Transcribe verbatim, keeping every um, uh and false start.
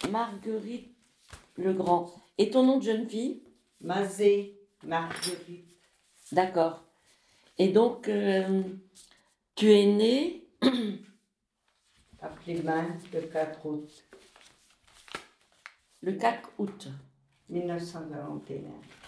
Marguerite Legrand. Et ton nom de jeune fille? Mazé Marguerite. D'accord. Et donc, euh, tu es née à Plémin le quatre août le quatre août mille neuf cent quarante et un.